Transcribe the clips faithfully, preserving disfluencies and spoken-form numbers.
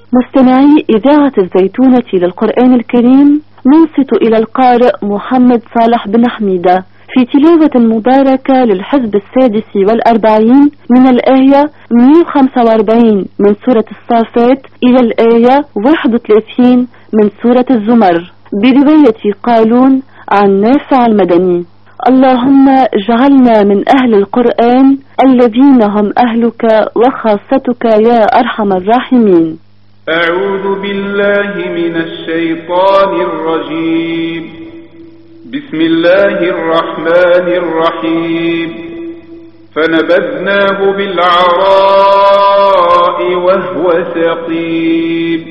مستمعي إذاعة الزيتونة للقرآن الكريم، ننصت إلى القارئ محمد صالح بن حميدة في تلاوة مباركة للحزب السادس والأربعين من الآية مئة وخمسة وأربعين من سورة الصافات إلى الآية واحد وثلاثين من سورة الزمر برواية قالون عن نافع المدني. اللهم اجعلنا من أهل القرآن الذين هم أهلك وخاصتك يا أرحم الراحمين. أعوذ بالله من الشيطان الرجيم. بسم الله الرحمن الرحيم. فنبذناه بالعراء وهو سقيم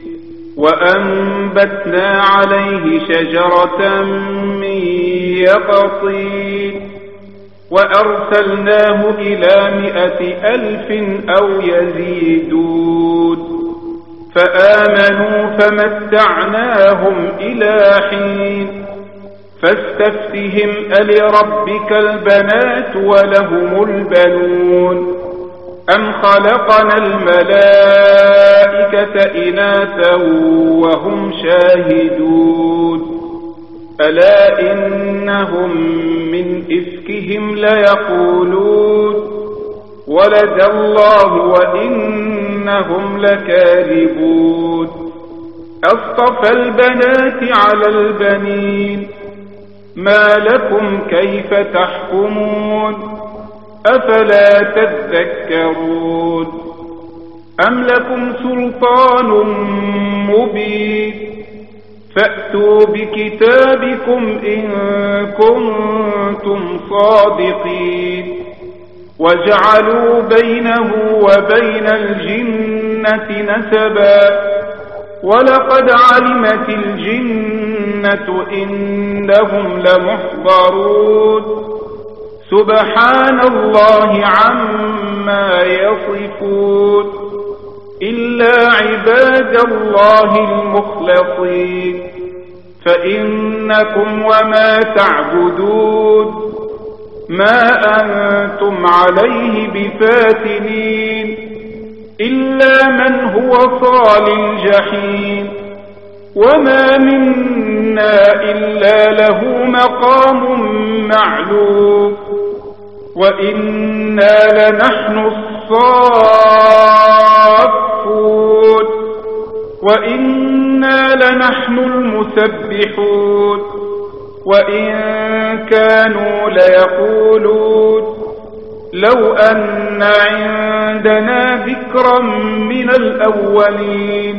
وأنبتنا عليه شجرة من يقطين وأرسلناه إلى مئة ألف أو يزيدون فآمنوا فمتعناهم إلى حين فاستفتهم ألربك البنات ولهم البنون أم خلقنا الملائكة إناثا وهم شاهدون ألا إنهم من إفكهم ليقولون ولد الله وإنهم لكاذبون أصطفى البنات على البنين ما لكم كيف تحكمون أفلا تذكرون أم لكم سلطان مبين فأتوا بكتابكم إن كنتم صادقين وجعلوا بينه وبين الجنة نسبا ولقد علمت الجنة إنهم لمحضرون سبحان الله عما يصفون إلا عباد الله المخلصين فإنكم وما تعبدون ما أنتم عليه بفاتنين إلا من هو صال الجحيم وما منا إلا له مقام معلوم وإنا لنحن الصافون وإنا لنحن المسبحون وإن كانوا ليقولون لو أن عندنا ذكرا من الأولين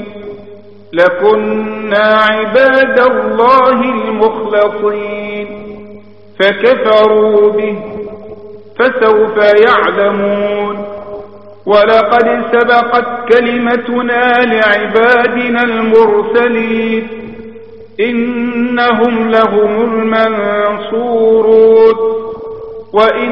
لكنا عباد الله المخلصين فكفروا به فسوف يعلمون ولقد سبقت كلمتنا لعبادنا المرسلين إنهم لهم المنصورون وإن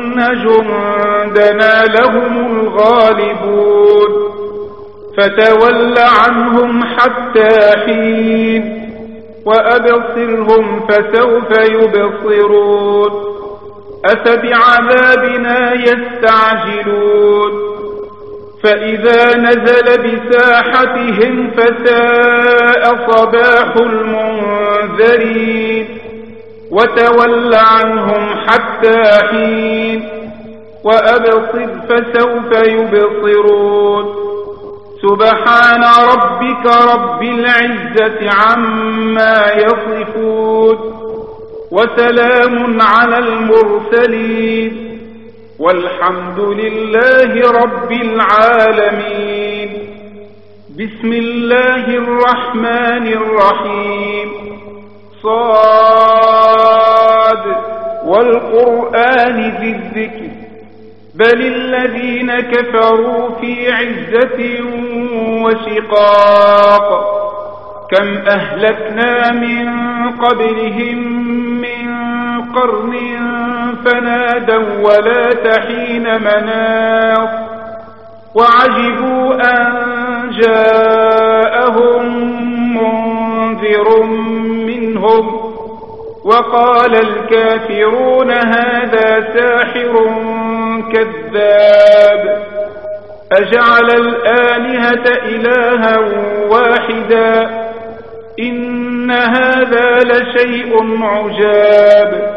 جندنا لهم الغالبون فتول عنهم حتى حين وأبصرهم فسوف يبصرون أفبعذابنا يستعجلون فإذا نزل بساحتهم فساء صباح المنذرين وتول عنهم حتى حين وأبصر فسوف يبصرون سبحان ربك رب العزة عما يصفون وسلام على المرسلين والحمد لله رب العالمين. بسم الله الرحمن الرحيم. صاد والقرآن ذي الذكر بل الذين كفروا في عزة وشقاق كم أهلكنا من قبلهم من قرن فنادوا ولا تحين مناص وعجبوا أن جاءهم منذر منهم وقال الكافرون هذا ساحر كذاب أجعل الآلهة إلها واحدا إن هذا لشيء عجاب.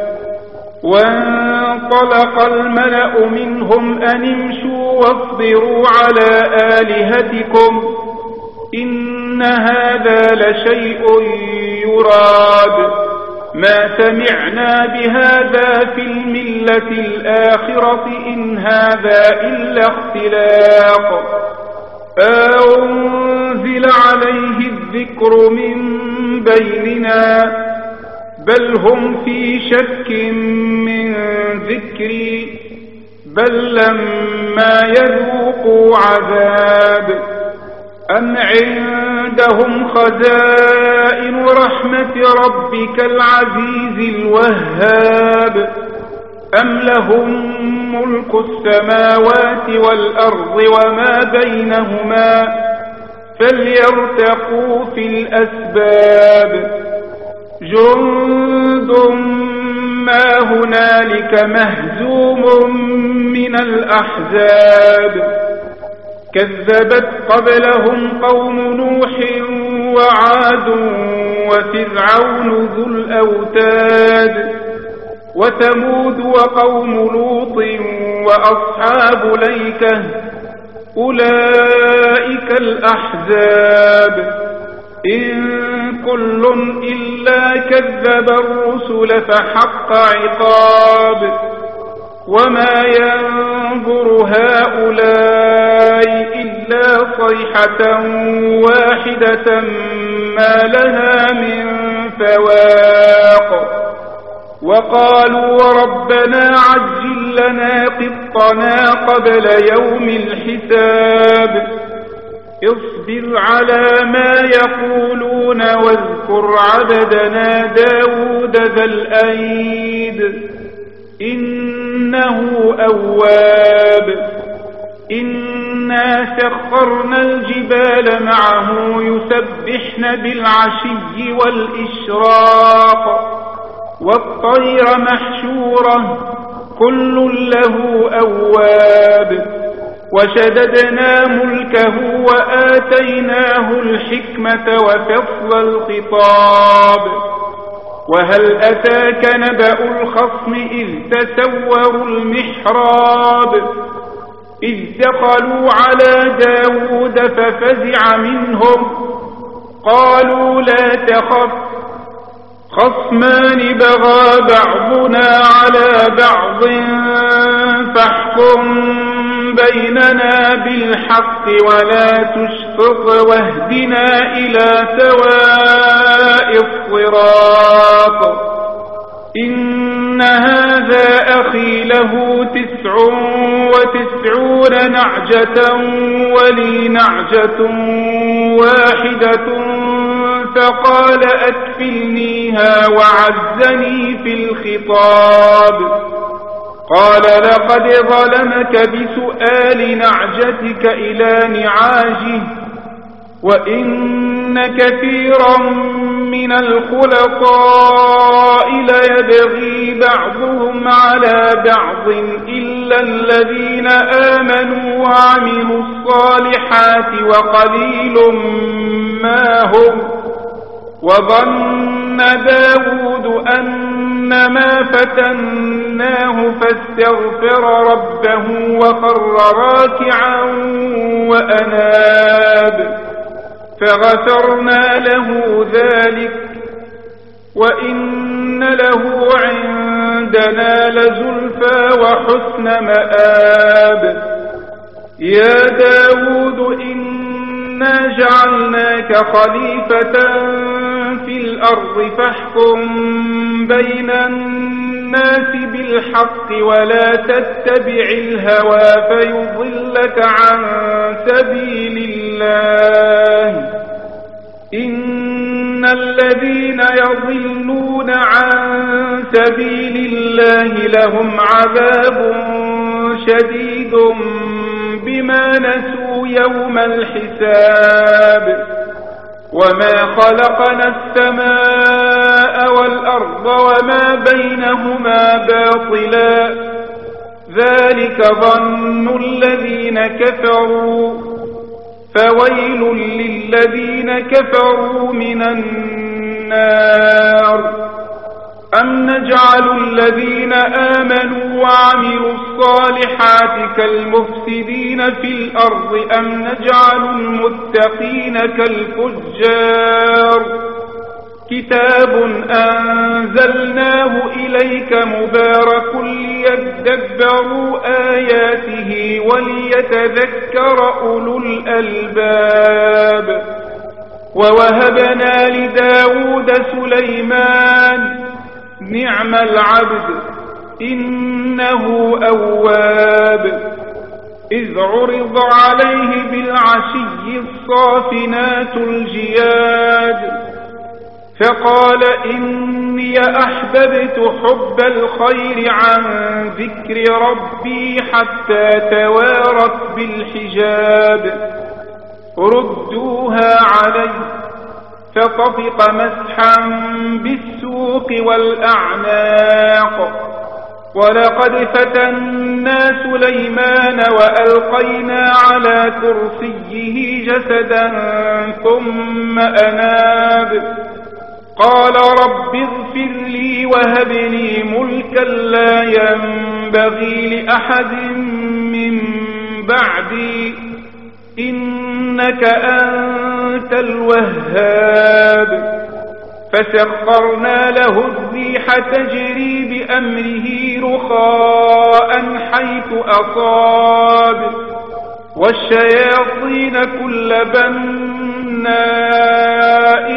وانطلق الملأ منهم أن امشوا واصبروا على آلهتكم إن هذا لشيء يراد ما سمعنا بهذا في الملة الآخرة إن هذا إلا اختلاق أنزل عليه الذكر من بيننا بل هم في شك من ذكري بل لما يذوقوا عذاب أم عندهم خزائن رحمة ربك العزيز الوهاب أم لهم ملك السماوات والأرض وما بينهما فليرتقوا في الأسباب جند ما هنالك مهزوم من الأحزاب كذبت قبلهم قوم نوح وعاد وفرعون ذو الأوتاد وثمود وقوم لوط وأصحاب الأيكة أولئك الأحزاب إن كل إلا كذب الرسل فحق عقاب وما ينظر هؤلاء إلا صيحة واحدة ما لها من فواق وقالوا ربنا عجل لنا قطنا قبل يوم الحساب اصبر على ما يقولون واذكر عبدنا داود ذا الأيد إنه أواب إنا سخرنا الجبال معه يسبحن بالعشي والإشراق والطير محشورة كل له أواب وشددنا ملكه وآتيناه الحكمة وفصل الخطاب وهل أتاك نبأ الخصم إذ تسوروا المحراب إذ دخلوا على داود ففزع منهم قالوا لا تخف خصمان بغى بعضنا على بعض فاحكم بيننا بالحق ولا تشطط واهدنا إلى سواء الصراط إن هذا أخي له تسع وتسعون نعجة ولي نعجة واحدة فقال أكفلنيها وعزني في الخطاب قال لقد ظلمك بسؤال نعجتك إلى نعاجه وإن كثيرا من الخلطاء ليبغي بعضهم على بعض إلا الذين آمنوا وعملوا الصالحات وقليل ما هم وظن داود أنما فتناه فاستغفر ربه وخر راكعا وأناب فغفرنا له ذلك وإن له عندنا لزلفى وحسن مآب يا داود إنا جعلناك خليفة في الأرض فاحكم بين الناس بالحق ولا تتبع الهوى فيضلك عن سبيل الله إن الذين يضلون عن سبيل الله لهم عذاب شديد بما نسوا يوم الحساب وما خلقنا السماء والأرض وما بينهما باطلا ذلك ظن الذين كفروا فويل للذين كفروا من النار. أم نجعل الذين آمنوا وعملوا الصالحات كالمفسدين في الأرض أم نجعل المتقين كالفجار. كتاب أنزلناه إليك مبارك ليدبروا آياته وليتذكر أولو الألباب. ووهبنا لداود سليمان نعم العبد إنه أواب. إذ عرض عليه بالعشي الصافنات الجياد فقال إني أحببت حب الخير عن ذكر ربي حتى توارت بالحجاب. ردوها علي فطفق مسحا بالسوق والأعناق. ولقد فتنا سليمان وألقينا على كرسيه جسدا ثم أناب. قال رب اغفر لي وهب لي ملكا لا ينبغي لأحد من بعدي إنك أنت الوهاب. فسخرنا له الريح تجري بأمره رخاء حيث أصاب والشياطين كل بناء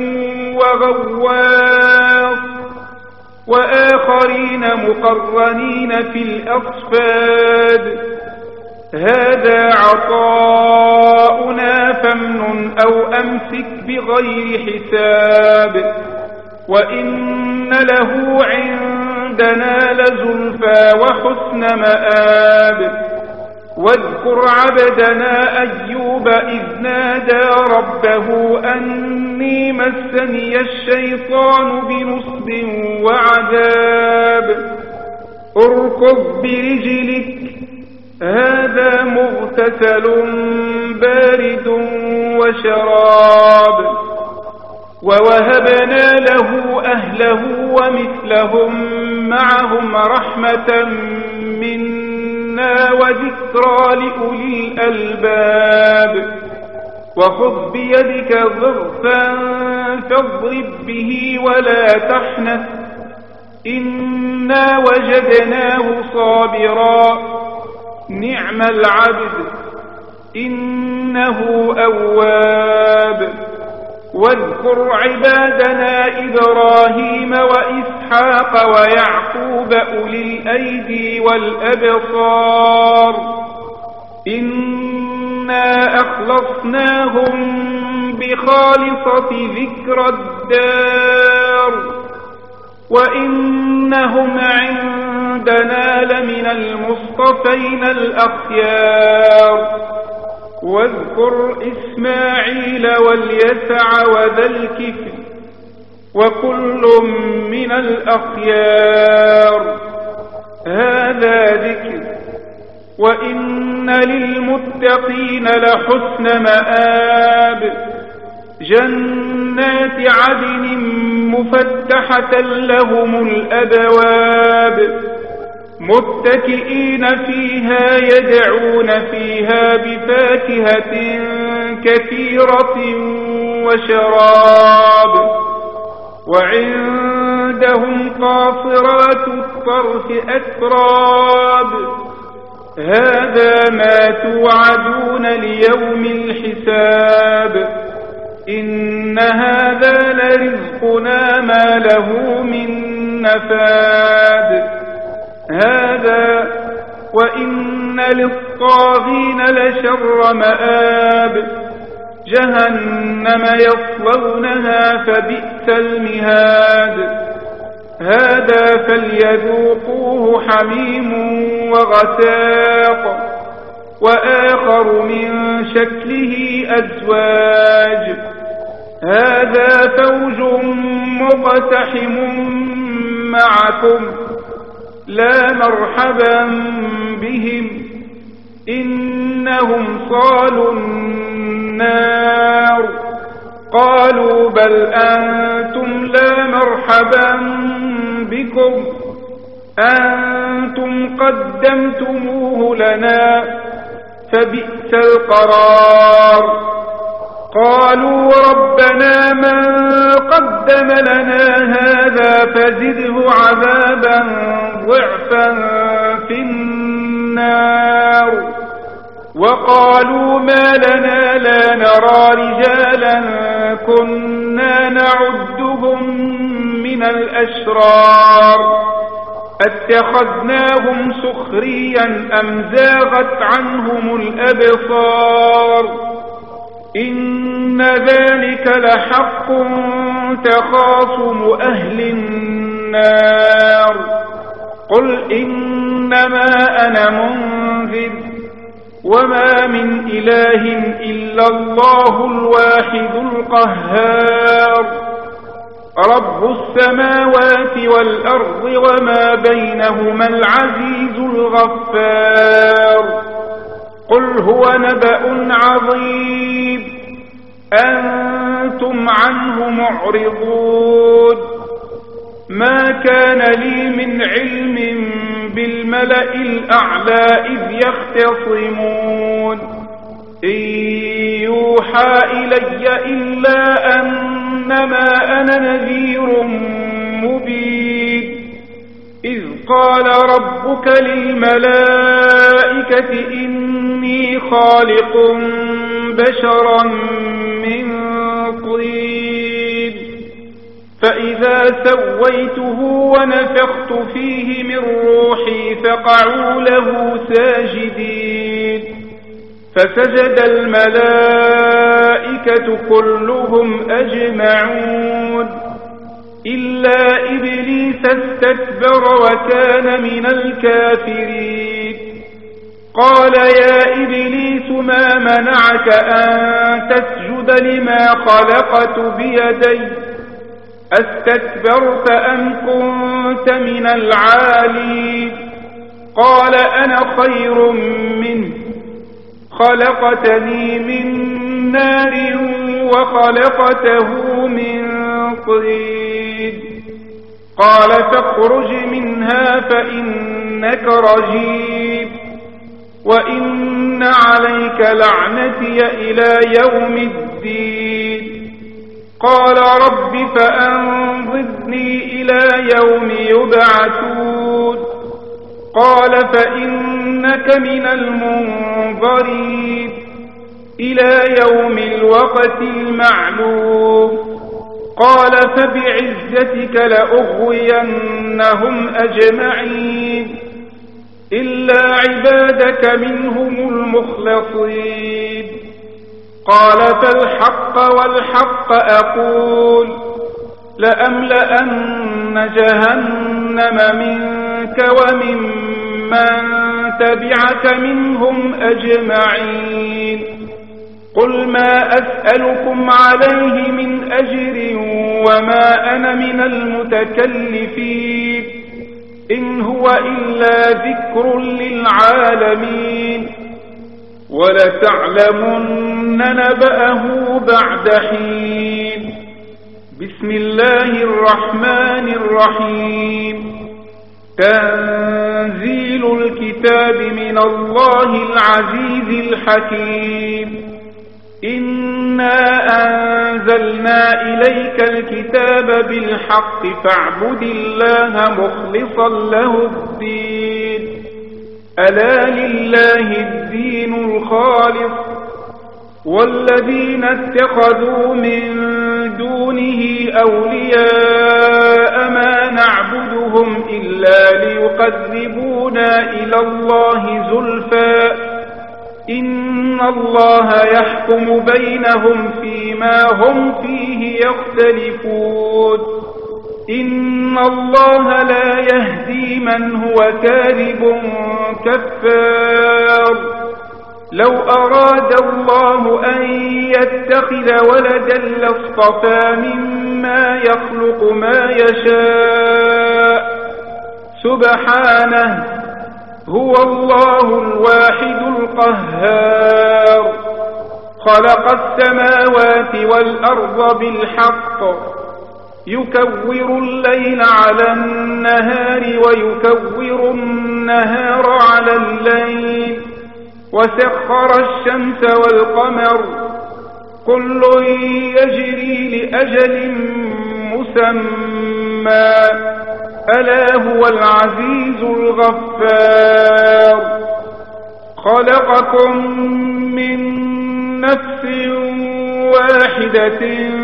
وغواص وآخرين مقرنين في الأصفاد. هذا عطاؤنا فامنن أو أمسك بغير حساب. وإن له عندنا لزلفى وحسن مآب. واذكر عبدنا أيوب إذ نادى ربه أني مسني الشيطان بنصب وعذاب. اركض برجلك هذا مغتسل بارد وشراب. ووهبنا له أهله ومثلهم معهم رحمة منا وذكرى لأولي الألباب. وخذ بيدك ضغثا فاضرب به ولا تحنث إنا وجدناه صابرا نعم العبد إنه أواب. واذكر عبادنا إبراهيم وإسحاق ويعقوب أولي الأيدي والأبصار إنا أخلصناهم بخالصة ذكر الدار وإنهم عندنا لمن المصطفين الأخيار. واذكر إسماعيل واليسع وذا الكفل وكل من الأخيار. هذا ذكر وإن للمتقين لحسن مآب. جنات عدن مفتحة لهم الأبواب متكئين فيها يدعون فيها بفاكهة كثيرة وشراب. وعندهم قاصرات الطرف أتراب. هذا ما توعدون ليوم الحساب. إن هذا لرزقنا ما له من نفاد. هذا وإن للطاغين لشر مآب. جهنم يصلونها فبئس المهاد. هذا فليذوقوه حميم وغساق وآخر من شكله أزواج. هذا فوج مقتحم معكم لا مرحبا بهم إنهم صالوا النار. قالوا بل أنتم لا مرحبا بكم أنتم قدمتموه لنا فبئس القرار. قالوا ربنا من قدم لنا هذا فزده عذابا ضعفا في النار. وقالوا ما لنا لا نرى رجالا كنا نعدهم من الأشرار اتخذناهم سخريا أم زاغت عنهم الأبصار إن ذلك لحق تخاصم أهل النار. قل إنما أنا منذر وما من إله إلا الله الواحد القهار رب السماوات والأرض وما بينهما العزيز الغفار. قل هو نبأ عظيم أنتم عنه معرضون. ما كان لي من علم بالملأ الأعلى إذ يختصمون إن يوحى إلي إلا أنما أنا نذير مبين. إذ قال ربك للملائكة إني خالق بشرا من طين فإذا سويته ونفخت فيه من روحي فقعوا له ساجدين. فسجد الملائكة كلهم أجمعون إلا إبليس استكبر وكان من الكافرين. قال يا إبليس ما منعك أن تسجد لما خلقت بيدي أستكبرت أم كنت من العالين؟ قال أنا خير منه خلقتني من نار وخلقته من طين. قال فاخرج منها فإنك رجيم وإن عليك لعنتي إلى يوم الدين. قال رب فأنظرني إلى يوم يبعثون. قال فإنك من المنظرين إلى يوم الوقت المعلوم. قال فبعزتك لأغوينهم أجمعين إلا عبادك منهم المخلصين. قال فالحق والحق أقول لأملأن جهنم منك وممن تبعك منهم أجمعين. قل ما أسألكم عليه من أجر وما أنا من المتكلفين إن هو إلا ذكر للعالمين. ولتعلمن نبأه بعد حين. بسم الله الرحمن الرحيم. تنزيل الكتاب من الله العزيز الحكيم. إنا أنزلنا إليك الكتاب بالحق فاعبد الله مخلصا له الدين ألا لله الدين الخالص والذين اتخذوا من دونه أولياء ما نعبدهم إلا ليقربونا إلى الله زلفى إن الله يحكم بينهم فيما هم فيه يختلفون إن الله لا يهدي من هو كاذب كفار. لو أراد الله أن يتخذ ولدا لاصطفى مما يخلق ما يشاء سبحانه هو الله الواحد القهار خلق السماوات والأرض بالحق يكور الليل على النهار ويكور النهار على الليل وسخر الشمس والقمر كل يجري لأجل مسمى ألا هو العزيز الغفار خلقكم من نفس واحدة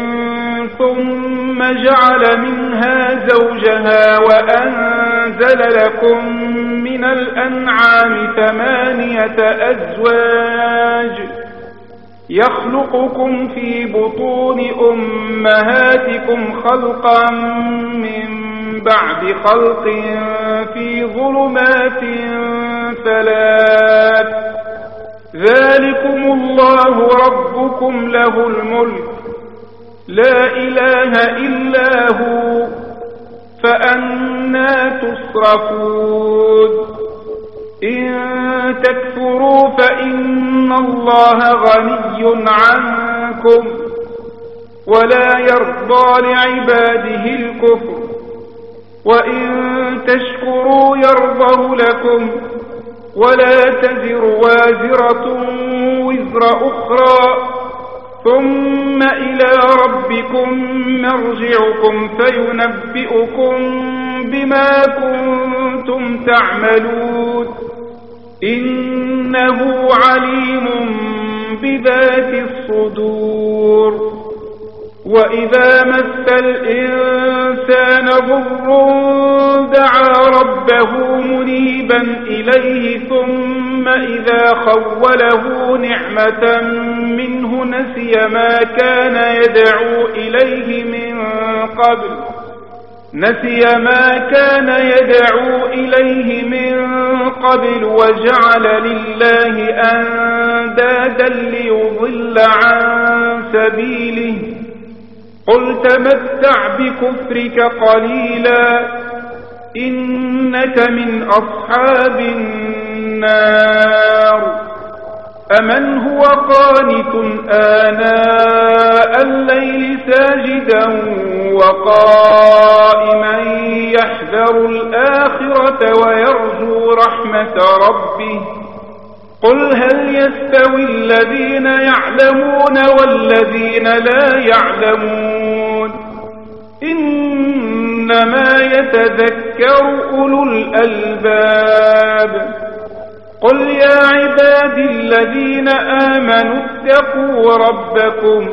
ثم جعل منها زوجها وأنزل لكم من الأنعام ثمانية أزواج يخلقكم في بطون أمهاتكم خلقا من بعد خلق في ظلمات ثلاث ذلكم الله ربكم له الملك لا إله إلا هو فأنى تصرفون إن تكفروا فإن الله غني عنكم ولا يرضى لعباده الكفر وإن تشكروا يرضه لكم ولا تزر وازرة وزر أخرى ثم إلى ربكم مرجعكم فينبئكم بما كنتم تعملون إنه عليم بذات الصدور وإذا مس الإنسان ضر دعا ربه منيبا إليه ثم إذا خوله نعمة منه نسي ما كان يدعو إليه من قبل نسي ما كان يدعو إليه من قبل وجعل لله أندادا ليضل عن سبيله قل تمتع بكفرك قليلا إنك من أصحاب النار أمن هو قانت آناء الليل ساجدا وقائما يحذر الآخرة ويرجو رحمة ربه قل هل يستوي الذين يعلمون والذين لا يعلمون إنما يتذكر أولو الألباب قل يا عبادي الذين آمنوا اتقوا ربكم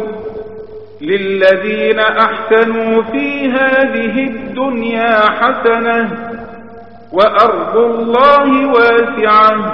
للذين أحسنوا في هذه الدنيا حسنة وأرض الله واسعة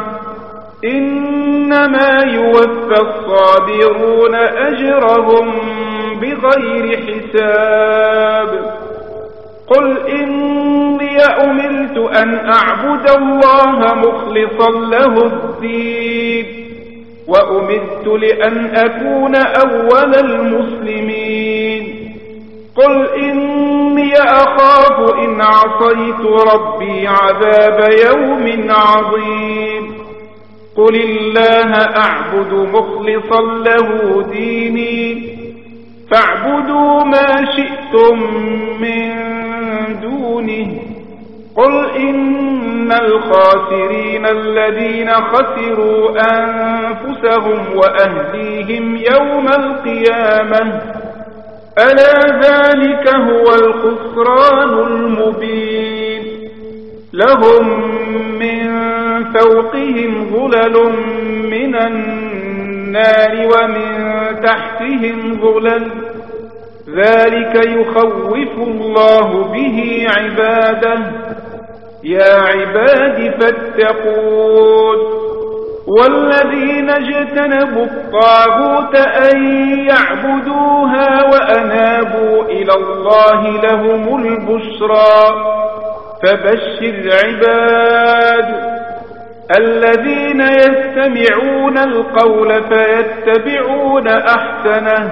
إنما يوفى الصابرون أجرهم بغير حساب قل إني أمرت أن أعبد الله مخلصا له الدين وأمرت لأن أكون أول المسلمين قل إني أخاف إن عصيت ربي عذاب يوم عظيم قل الله أعبد مخلصا له ديني فاعبدوا ما شئتم من دونه قل إن الخاسرين الذين خسروا أنفسهم وأهليهم يوم القيامة ألا ذلك هو الخسران المبين لهم من فوقهم ظلل من النار ومن تحتهم ظلل ذلك يخوف الله به عباده يا عباد فاتقون والذين اجتنبوا الطاغوت أن يعبدوها وأنابوا إلى الله لهم البشرى فبشر عباد الذين يستمعون القول فيتبعون أحسنه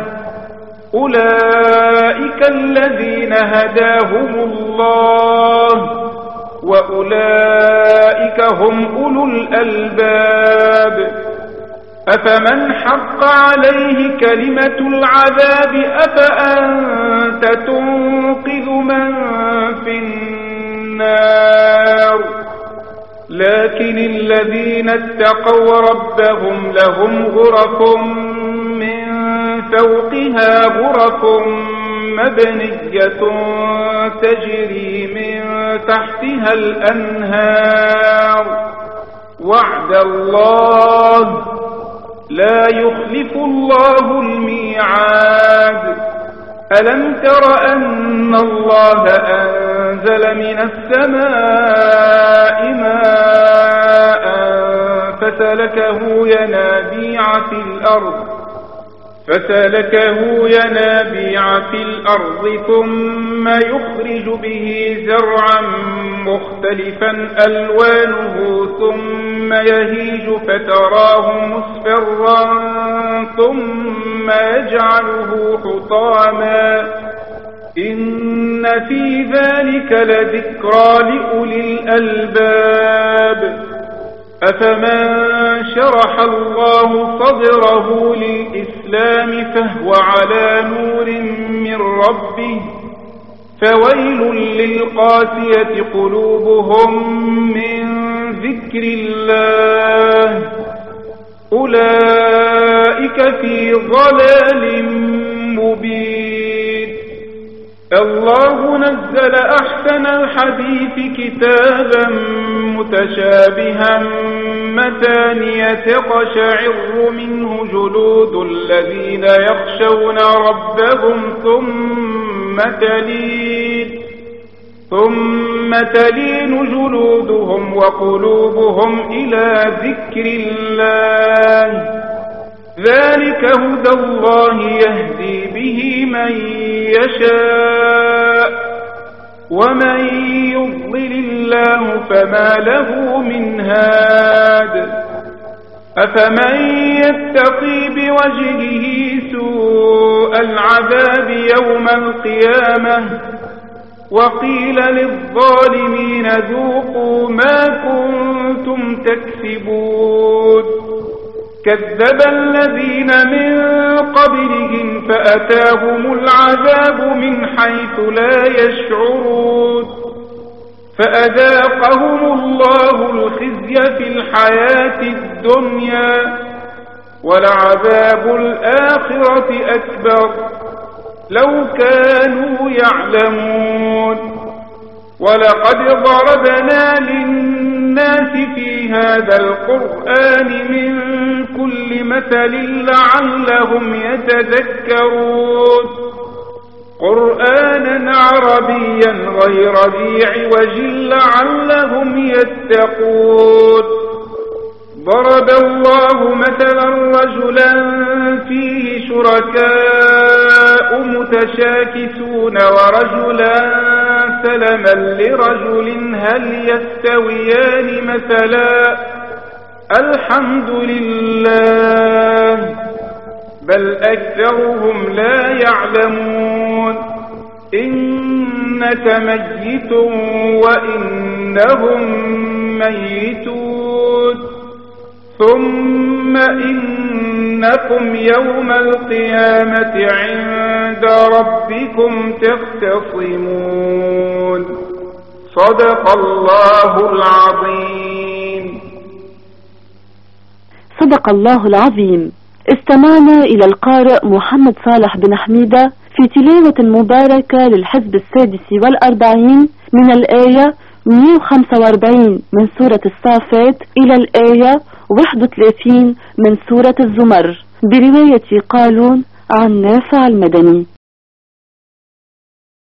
أولئك الذين هداهم الله وأولئك هم أولو الألباب. أفمن حق عليه كلمة العذاب أفأنت تنقذ من في النار. لكن الذين اتقوا ربهم لهم غرف من فوقها غرف مبنية تجري من تحتها الأنهار. وعد الله لا يخلف الله الميعاد. ألم تر أن الله أنزل من السماء ماء فسلكه ينابيع في الأرض فسلكه ينابيع في الأرض ثم يخرج به زرعا مختلفا ألوانه ثم يهيج فتراه مصفرا ثم يجعله حطاما. إن في ذلك لذكرى لأولي الألباب. أفمن شرح الله صدره للإسلام فهو على نور من ربه فويل للقاسية قلوبهم من ذكر الله أولئك في ضلال مبين. الله نزل أحسن الحديث كتابا متشابها مثانية تقشعر منه جلود الذين يخشون ربهم ثم تلين ثم تلين جلودهم وقلوبهم إلى ذكر الله. ذلك هدى الله يهدي به من يشاء ومن يضلل الله فما له من هاد. أفمن يتقي بوجهه سوء العذاب يوم القيامة وقيل للظالمين ذوقوا ما كنتم تكسبون. كذب الذين من قبلهم فأتاهم العذاب من حيث لا يشعرون فأذاقهم الله الخزي في الحياة الدنيا ولعذاب الآخرة أكبر لو كانوا يعلمون. ولقد ضربنا للناس في هذا القرآن من كل مثل لعلهم يتذكرون. قرآنا عربيا غير ذي عوج لعلهم يتقون. ضرب الله مثلا رجلا فيه شركاء متشاكسون ورجلا سلما لرجل هل يستويان مثلا الحمد لله بل أكثرهم لا يعلمون. إنك ميت وإنهم ميتون ثم إنكم يوم القيامة عند ربكم تختصمون. صدق الله العظيم. صدق الله العظيم. استمعنا إلى القارئ محمد صالح بن حميدة في تلاوة مباركة للحزب السادس والأربعين من الآية مئة وخمسة وأربعين من سورة الصافات إلى الآية واحد وثلاثين من سورة الزمر برواية قالون عن نافع المدني.